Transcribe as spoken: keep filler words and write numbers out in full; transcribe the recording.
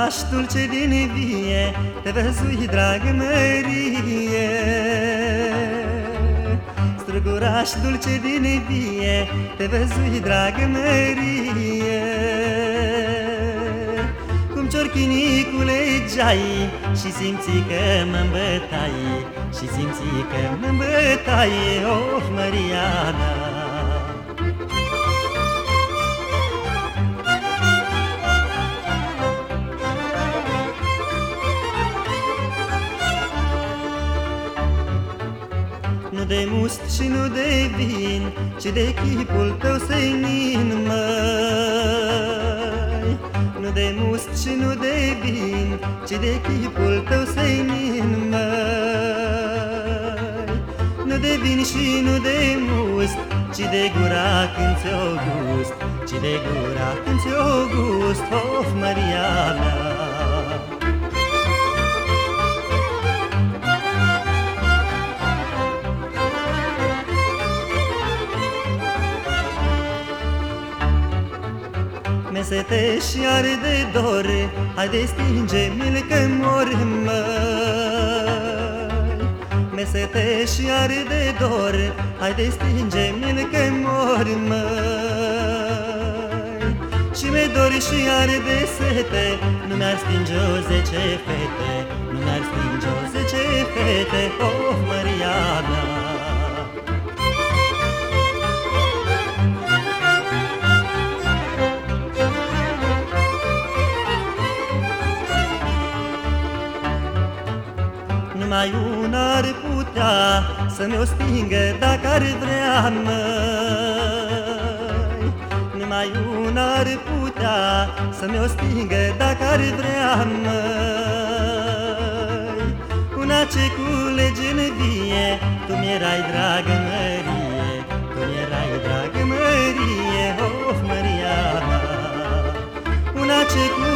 Străguraș dulce din vie, te văzui, dragă Mărie. Străguraș dulce din vie, te văzui, dragă Mărie. Cum ciorchinicule geai și simți că mă îmbătai, și simți că mă îmbătai, of, Măriana. Nu de must și nu de vin, ci de chipul tău senin, măi. Nu de must și nu de vin, ci de chipul tău senin, măi. Nu de vin și nu de must, ci de gura când ți-o gust, ci de gura când ți-o gust, of, Măriana. Mesete și arde dor, haide stinge-mi-l că mor, măi. Mesete și arde dor, haide stinge-mi-l că mor, măi. Și mi-e dor și arde sete, nu mi-ar stinge-o zece fete, nu mi-ar stinge-o zece fete, of, Măriana. Numai una ar putea să-mi o stingă dacă ar vrea, măi. Numai una ar putea să-mi o stingă dacă ar vrea, măi. Una ce culege în vie, tu mi-erai, dragă Mărie, tu mi-erai, dragă Mărie, of, Măriana. Una ce